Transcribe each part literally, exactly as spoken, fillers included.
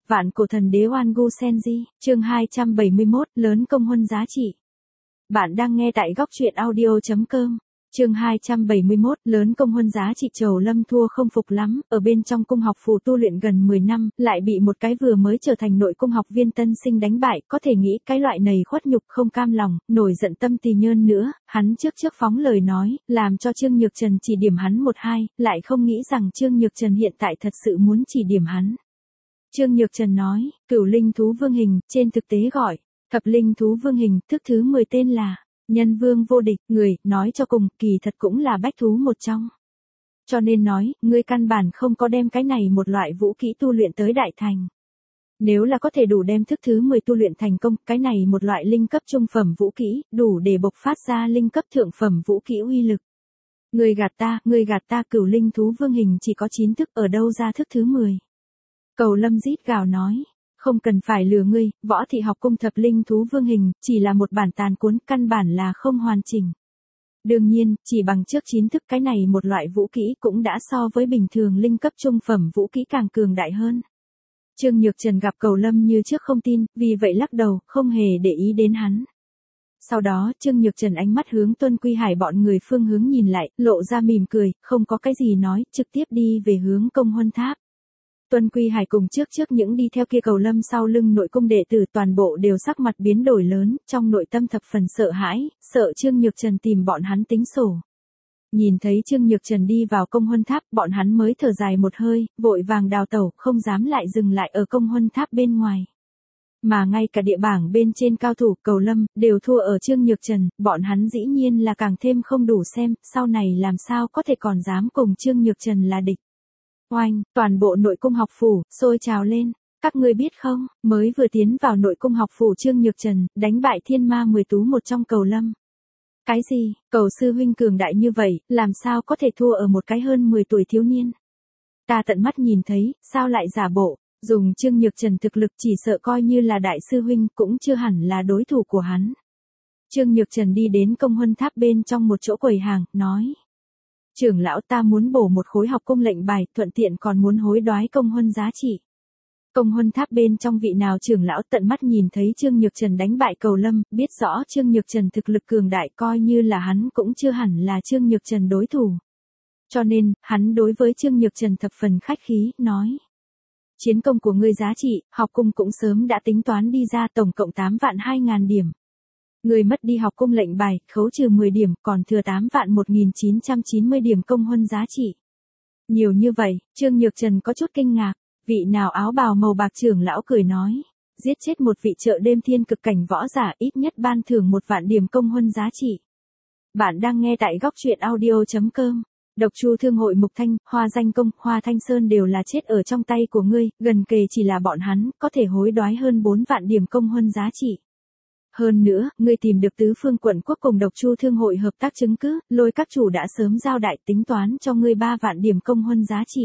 Vạn cổ thần đế Oan Gu Senji, chương hai trăm bảy mươi mốt, lớn công huân giá trị. Bạn đang nghe tại góc truyện audio chấm com. Chương hai trăm bảy mươi mốt, lớn công huân giá trị. Trầu Lâm thua không phục lắm, ở bên trong cung học phủ tu luyện gần mười năm, lại bị một cái vừa mới trở thành nội cung học viên tân sinh đánh bại, có thể nghĩ cái loại này khuất nhục không cam lòng, nổi giận tâm tỳ nhơn nữa, hắn trước trước phóng lời nói, làm cho Trương Nhược Trần chỉ điểm hắn một hai, lại không nghĩ rằng Trương Nhược Trần hiện tại thật sự muốn chỉ điểm hắn. Trương Nhược Trần nói, Cửu Linh Thú Vương Hình, trên thực tế gọi, Thập Linh Thú Vương Hình, thức thứ mười tên là Nhân Vương vô địch, người, nói cho cùng, kỳ thật cũng là bách thú một trong. Cho nên nói, ngươi căn bản không có đem cái này một loại vũ kỹ tu luyện tới đại thành. Nếu là có thể đủ đem thức thứ mười tu luyện thành công, cái này một loại linh cấp trung phẩm vũ kỹ, đủ để bộc phát ra linh cấp thượng phẩm vũ kỹ uy lực. Ngươi gạt ta, ngươi gạt ta. Cửu Linh Thú Vương Hình chỉ có chín thức, ở đâu ra thức thứ mười? Cầu Lâm rít gào nói, không cần phải lừa ngươi, Võ Thị học cung Thập Linh Thú Vương Hình, chỉ là một bản tàn cuốn, căn bản là không hoàn chỉnh. Đương nhiên, chỉ bằng trước chín thức cái này một loại vũ kỹ cũng đã so với bình thường linh cấp trung phẩm vũ kỹ càng cường đại hơn. Trương Nhược Trần gặp Cầu Lâm như trước không tin, vì vậy lắc đầu, không hề để ý đến hắn. Sau đó, Trương Nhược Trần ánh mắt hướng Tuân Quy Hải bọn người phương hướng nhìn lại, lộ ra mỉm cười, không có cái gì nói, trực tiếp đi về hướng Công Huân Tháp. Tuân Quy Hải cùng trước trước những đi theo kia Cầu Lâm sau lưng nội cung đệ tử toàn bộ đều sắc mặt biến đổi lớn, trong nội tâm thập phần sợ hãi, sợ Trương Nhược Trần tìm bọn hắn tính sổ. Nhìn thấy Trương Nhược Trần đi vào Công Huân Tháp, bọn hắn mới thở dài một hơi, vội vàng đào tẩu, không dám lại dừng lại ở Công Huân Tháp bên ngoài. Mà ngay cả địa bảng bên trên cao thủ Cầu Lâm, đều thua ở Trương Nhược Trần, bọn hắn dĩ nhiên là càng thêm không đủ xem, sau này làm sao có thể còn dám cùng Trương Nhược Trần là địch. Oanh, toàn bộ nội cung học phủ, sôi trào lên. Các ngươi biết không, mới vừa tiến vào nội cung học phủ Trương Nhược Trần, đánh bại thiên ma mười tú một trong Cầu Lâm. Cái gì, Cầu sư huynh cường đại như vậy, làm sao có thể thua ở một cái hơn mười tuổi thiếu niên? Ta tận mắt nhìn thấy, sao lại giả bộ, dùng Trương Nhược Trần thực lực chỉ sợ coi như là đại sư huynh cũng chưa hẳn là đối thủ của hắn. Trương Nhược Trần đi đến Công Huân Tháp bên trong một chỗ quầy hàng, nói. Trưởng lão, ta muốn bổ một khối học cung lệnh bài, thuận tiện còn muốn hối đoái công huân giá trị. Công Huân Tháp bên trong vị nào trưởng lão tận mắt nhìn thấy Trương Nhược Trần đánh bại Cầu Lâm, biết rõ Trương Nhược Trần thực lực cường đại, coi như là hắn cũng chưa hẳn là Trương Nhược Trần đối thủ. Cho nên, hắn đối với Trương Nhược Trần thập phần khách khí, nói. Chiến công của ngươi giá trị, học cung cũng sớm đã tính toán đi ra, tổng cộng tám vạn hai ngàn điểm. Người mất đi học cung lệnh bài, khấu trừ mười điểm, còn thừa tám vạn một nghìn chín trăm chín mươi điểm công huân giá trị. Nhiều như vậy, Trương Nhược Trần có chút kinh ngạc, vị nào áo bào màu bạc trưởng lão cười nói, giết chết một vị chợ đêm thiên cực cảnh võ giả ít nhất ban thưởng một vạn điểm công huân giá trị. Bạn đang nghe tại góc truyện audio chấm com. Độc Chu Thương Hội Mục Thanh, Hoa Danh Công, Hoa Thanh Sơn đều là chết ở trong tay của ngươi, gần kề chỉ là bọn hắn, có thể hối đoái hơn bốn vạn điểm công huân giá trị. Hơn nữa, ngươi tìm được tứ phương quận quốc cùng Độc Chu Thương Hội hợp tác chứng cứ, Lôi các chủ đã sớm giao đại tính toán cho ngươi ba vạn điểm công huân giá trị.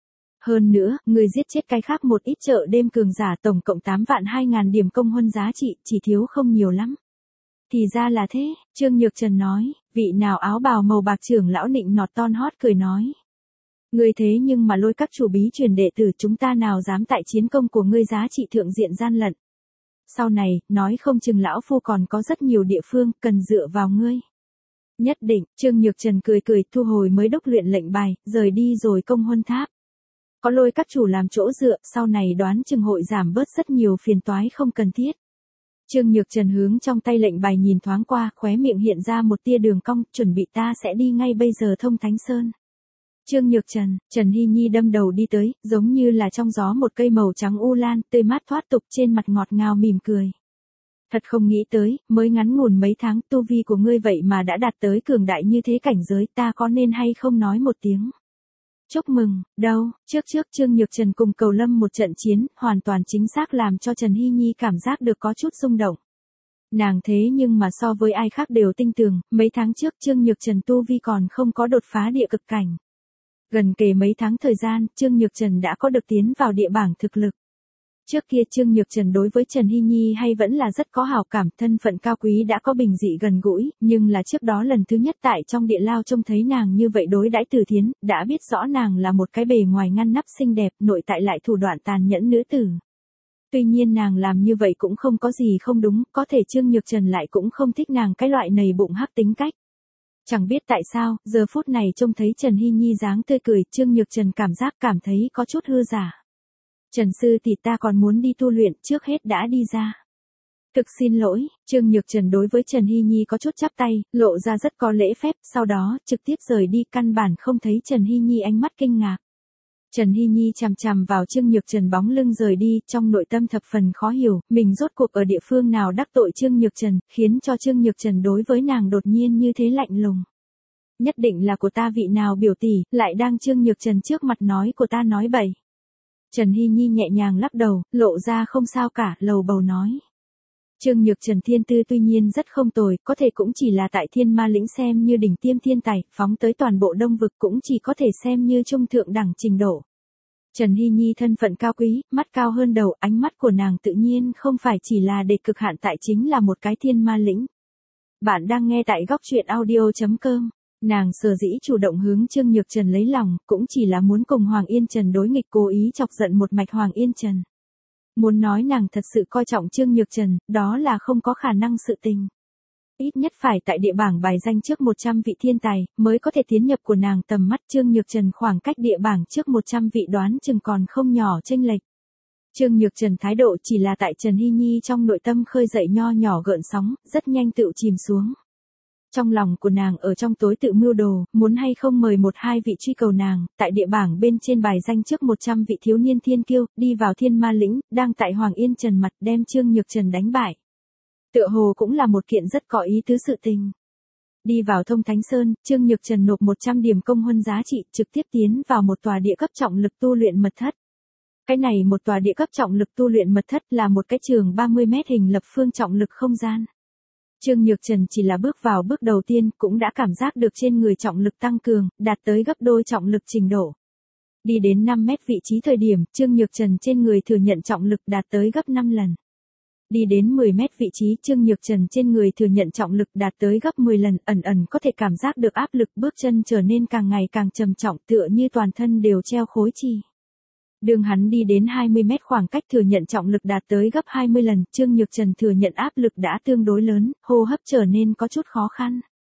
Hơn nữa, ngươi giết chết cái khác một ít chợ đêm cường giả tổng cộng tám vạn hai ngàn điểm công huân giá trị, chỉ thiếu không nhiều lắm. Thì ra là thế, Trương Nhược Trần nói, vị nào áo bào màu bạc trưởng lão nịnh nọt ton hót cười nói. Ngươi thế nhưng mà Lôi các chủ bí truyền đệ tử, chúng ta nào dám tại chiến công của ngươi giá trị thượng diện gian lận. Sau này, nói không chừng lão phu còn có rất nhiều địa phương, cần dựa vào ngươi. Nhất định, Trương Nhược Trần cười cười, thu hồi mới đúc luyện lệnh bài, rời đi rồi Công Huân Tháp. Có Lôi các chủ làm chỗ dựa, sau này đoán chừng hội giảm bớt rất nhiều phiền toái không cần thiết. Trương Nhược Trần hướng trong tay lệnh bài nhìn thoáng qua, khóe miệng hiện ra một tia đường cong, chuẩn bị ta sẽ đi ngay bây giờ thông Thánh Sơn. Trương Nhược Trần, Trần Hy Nhi đâm đầu đi tới, giống như là trong gió một cây màu trắng u lan, tươi mát thoát tục, trên mặt ngọt ngào mỉm cười. Thật không nghĩ tới, mới ngắn ngủn mấy tháng, tu vi của ngươi vậy mà đã đạt tới cường đại như thế cảnh giới, ta có nên hay không nói một tiếng. Chúc mừng, đâu, trước trước Trương Nhược Trần cùng Cầu Lâm một trận chiến, hoàn toàn chính xác làm cho Trần Hy Nhi cảm giác được có chút rung động. Nàng thế nhưng mà so với ai khác đều tinh tường, mấy tháng trước Trương Nhược Trần tu vi còn không có đột phá địa cực cảnh. Gần kề mấy tháng thời gian, Trương Nhược Trần đã có được tiến vào địa bảng thực lực. Trước kia Trương Nhược Trần đối với Trần Hy Nhi hay vẫn là rất có hảo cảm, thân phận cao quý đã có bình dị gần gũi, nhưng là trước đó lần thứ nhất tại trong địa lao trông thấy nàng như vậy đối đãi Từ Thiến, đã biết rõ nàng là một cái bề ngoài ngăn nắp xinh đẹp, nội tại lại thủ đoạn tàn nhẫn nữ tử. Tuy nhiên nàng làm như vậy cũng không có gì không đúng, có thể Trương Nhược Trần lại cũng không thích nàng cái loại nầy bụng hắc tính cách. Chẳng biết tại sao, giờ phút này trông thấy Trần Hy Nhi dáng tươi cười, Trương Nhược Trần cảm giác cảm thấy có chút hư giả. Trần sư tỷ ta còn muốn đi tu luyện, trước hết đã đi ra. Thực xin lỗi, Trương Nhược Trần đối với Trần Hy Nhi có chút chắp tay, lộ ra rất có lễ phép, sau đó, trực tiếp rời đi, căn bản không thấy Trần Hy Nhi ánh mắt kinh ngạc. Trần Hy Nhi chằm chằm vào Trương Nhược Trần bóng lưng rời đi, trong nội tâm thập phần khó hiểu, mình rốt cuộc ở địa phương nào đắc tội Trương Nhược Trần, khiến cho Trương Nhược Trần đối với nàng đột nhiên như thế lạnh lùng. Nhất định là của ta vị nào biểu tỷ, lại đang Trương Nhược Trần trước mặt nói của ta nói bậy. Trần Hy Nhi nhẹ nhàng lắc đầu, lộ ra không sao cả, lầu bầu nói. Trương Nhược Trần thiên tư tuy nhiên rất không tồi, có thể cũng chỉ là tại Thiên Ma lĩnh xem như đỉnh tiêm thiên tài, phóng tới toàn bộ Đông vực cũng chỉ có thể xem như trung thượng đẳng trình độ. Trần Hy Nhi thân phận cao quý, mắt cao hơn đầu, ánh mắt của nàng tự nhiên không phải chỉ là để cực hạn tại chính là một cái Thiên Ma lĩnh. Bạn đang nghe tại góc truyện audio chấm com. Nàng sở dĩ chủ động hướng Trương Nhược Trần lấy lòng, cũng chỉ là muốn cùng Hoàng Yên Trần đối nghịch, cố ý chọc giận một mạch Hoàng Yên Trần. Muốn nói nàng thật sự coi trọng Trương Nhược Trần, đó là không có khả năng sự tình. Ít nhất phải tại địa bảng bài danh trước một trăm vị thiên tài, mới có thể tiến nhập của nàng tầm mắt. Trương Nhược Trần khoảng cách địa bảng trước một trăm vị đoán chừng còn không nhỏ chênh lệch. Trương Nhược Trần thái độ chỉ là tại Trần Hy Nhi trong nội tâm khơi dậy nho nhỏ gợn sóng, rất nhanh tự chìm xuống. Trong lòng của nàng ở trong tối tự mưu đồ, muốn hay không mời một hai vị truy cầu nàng, tại địa bảng bên trên bài danh trước một trăm vị thiếu niên thiên kiêu, đi vào Thiên Ma lĩnh, đang tại Hoàng Yên Trần mặt đem Trương Nhược Trần đánh bại. Tựa hồ cũng là một kiện rất có ý tứ sự tình. Đi vào Thông Thánh Sơn, Trương Nhược Trần nộp một trăm điểm công huân giá trị, trực tiếp tiến vào một tòa địa cấp trọng lực tu luyện mật thất. Cái này một tòa địa cấp trọng lực tu luyện mật thất là một cái trường ba mươi mét hình lập phương trọng lực không gian. Trương Nhược Trần chỉ là bước vào bước đầu tiên cũng đã cảm giác được trên người trọng lực tăng cường, đạt tới gấp đôi trọng lực trình độ. Đi đến năm mét vị trí thời điểm, Trương Nhược Trần trên người thừa nhận trọng lực đạt tới gấp năm lần. Đi đến mười mét vị trí, Trương Nhược Trần trên người thừa nhận trọng lực đạt tới gấp mười lần, ẩn ẩn có thể cảm giác được áp lực bước chân trở nên càng ngày càng trầm trọng, tựa như toàn thân đều treo khối chi. Đường hắn đi đến hai mươi mét, khoảng cách thừa nhận trọng lực đạt tới gấp hai mươi lần, Trương Nhược Trần thừa nhận áp lực đã tương đối lớn, hô hấp trở nên có chút khó khăn.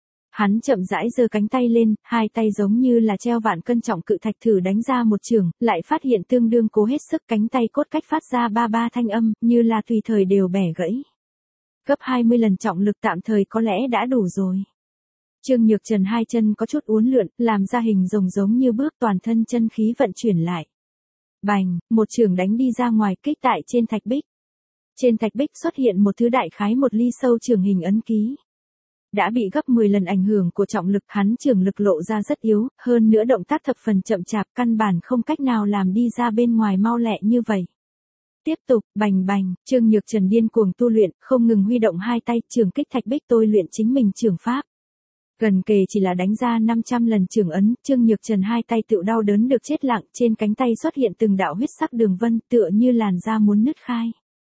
Hắn chậm rãi giơ cánh tay lên, hai tay giống như là treo vạn cân trọng cự thạch thử đánh ra một chưởng, lại phát hiện tương đương cố hết sức, cánh tay cốt cách phát ra ba ba thanh âm, như là tùy thời đều bẻ gãy. Gấp hai mươi lần trọng lực tạm thời có lẽ đã đủ rồi. Trương Nhược Trần hai chân có chút uốn lượn, làm ra hình rồng giống như bước, toàn thân chân khí vận chuyển lại. Bành, một chưởng đánh đi ra ngoài, kích tại trên thạch bích. Trên thạch bích xuất hiện một thứ đại khái một ly sâu chưởng hình ấn ký. Đã bị gấp mười lần ảnh hưởng của trọng lực, hắn chưởng lực lộ ra rất yếu, hơn nữa động tác thập phần chậm chạp, căn bản không cách nào làm đi ra bên ngoài mau lẹ như vậy. Tiếp tục, bành bành, Trương Nhược Trần điên cuồng tu luyện, không ngừng huy động hai tay, chưởng kích thạch bích tôi luyện chính mình chưởng pháp. Gần kề chỉ là đánh ra năm trăm lần chưởng ấn, Trương Nhược Trần hai tay tự đau đớn được chết lặng, trên cánh tay xuất hiện từng đạo huyết sắc đường vân, tựa như làn da muốn nứt khai.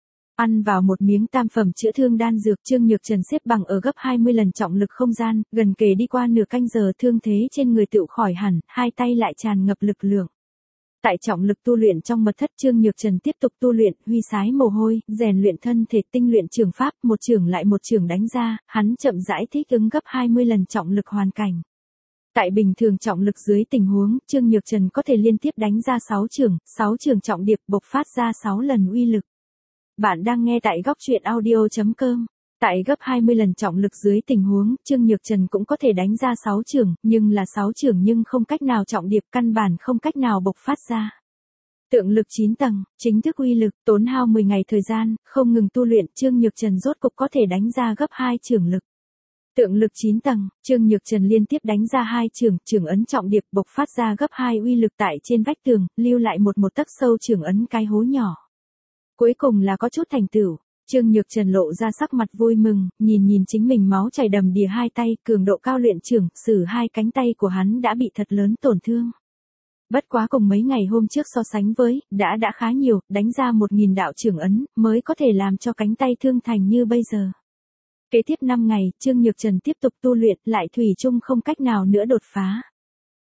Ăn vào một miếng tam phẩm chữa thương đan dược, Trương Nhược Trần xếp bằng ở gấp hai mươi lần trọng lực không gian, gần kề đi qua nửa canh giờ, thương thế trên người tựu khỏi hẳn, hai tay lại tràn ngập lực lượng. Tại trọng lực tu luyện trong mật thất, Trương Nhược Trần tiếp tục tu luyện, huy sái mồ hôi, rèn luyện thân thể, tinh luyện trường pháp, một trường lại một trường đánh ra, hắn chậm rãi thích ứng gấp hai mươi lần trọng lực hoàn cảnh. Tại bình thường trọng lực dưới tình huống, Trương Nhược Trần có thể liên tiếp đánh ra sáu trường, sáu trường trọng điệp bộc phát ra sáu lần uy lực. Bạn đang nghe tại góc truyện audio chấm com. Tại gấp hai mươi lần trọng lực dưới tình huống, Trương Nhược Trần cũng có thể đánh ra sáu chưởng, nhưng là sáu chưởng nhưng không cách nào trọng điệp, căn bản không cách nào bộc phát ra. Tượng lực chín tầng, chính thức uy lực, tốn hao mười ngày thời gian, không ngừng tu luyện, Trương Nhược Trần rốt cục có thể đánh ra gấp hai chưởng lực. Tượng lực chín tầng, Trương Nhược Trần liên tiếp đánh ra hai chưởng, chưởng ấn trọng điệp bộc phát ra gấp hai uy lực tại trên vách tường, lưu lại một một tấc sâu chưởng ấn cái hố nhỏ. Cuối cùng là có chút thành tựu. Trương Nhược Trần lộ ra sắc mặt vui mừng, nhìn nhìn chính mình máu chảy đầm đìa hai tay, cường độ cao luyện chưởng, sử hai cánh tay của hắn đã bị thật lớn tổn thương. Bất quá cùng mấy ngày hôm trước so sánh với, đã đã khá nhiều, đánh ra một nghìn đạo chưởng ấn, mới có thể làm cho cánh tay thương thành như bây giờ. Kế tiếp năm ngày, Trương Nhược Trần tiếp tục tu luyện, lại thủy chung không cách nào nữa đột phá.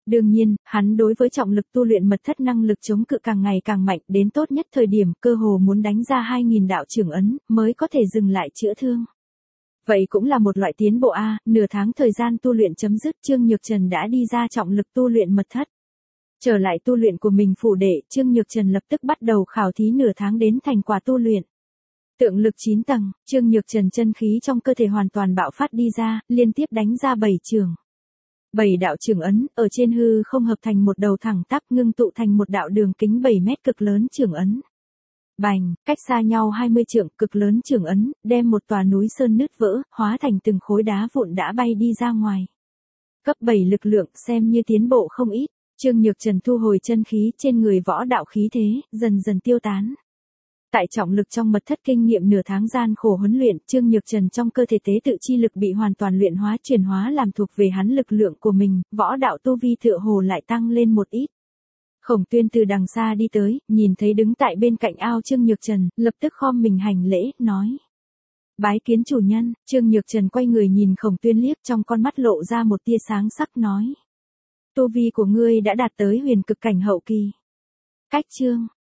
Đương nhiên, hắn đối với trọng lực tu luyện mật thất năng lực chống cự càng ngày càng mạnh, đến tốt nhất thời điểm cơ hồ muốn đánh ra hai nghìn đạo trưởng ấn, mới có thể dừng lại chữa thương. Vậy cũng là một loại tiến bộ a, nửa tháng thời gian tu luyện chấm dứt, Trương Nhược Trần đã đi ra trọng lực tu luyện mật thất. Trở lại tu luyện của mình phủ đệ, Trương Nhược Trần lập tức bắt đầu khảo thí nửa tháng đến thành quả tu luyện. Tượng lực chín tầng, Trương Nhược Trần chân khí trong cơ thể hoàn toàn bạo phát đi ra, liên tiếp đánh ra bảy trường. Bảy đạo trường ấn, ở trên hư không hợp thành một đầu thẳng tắp, ngưng tụ thành một đạo đường kính bảy mét cực lớn trường ấn. Bành, cách xa nhau hai mươi trượng, cực lớn trường ấn, đem một tòa núi sơn nứt vỡ, hóa thành từng khối đá vụn đã bay đi ra ngoài. Cấp bảy lực lượng, xem như tiến bộ không ít. Trương Nhược Trần thu hồi chân khí trên người, võ đạo khí thế, dần dần tiêu tán. Tại trọng lực trong mật thất kinh nghiệm nửa tháng gian khổ huấn luyện, Trương Nhược Trần trong cơ thể tế tự chi lực bị hoàn toàn luyện hóa chuyển hóa làm thuộc về hắn lực lượng của mình, võ đạo tu vi tựa hồ lại tăng lên một ít. Khổng Tuyên từ đằng xa đi tới, nhìn thấy đứng tại bên cạnh ao Trương Nhược Trần, lập tức khom mình hành lễ, nói. Bái kiến chủ nhân. Trương Nhược Trần quay người nhìn Khổng Tuyên liếc, trong con mắt lộ ra một tia sáng sắc, nói. Tu vi của ngươi đã đạt tới huyền cực cảnh hậu kỳ. Cách chương,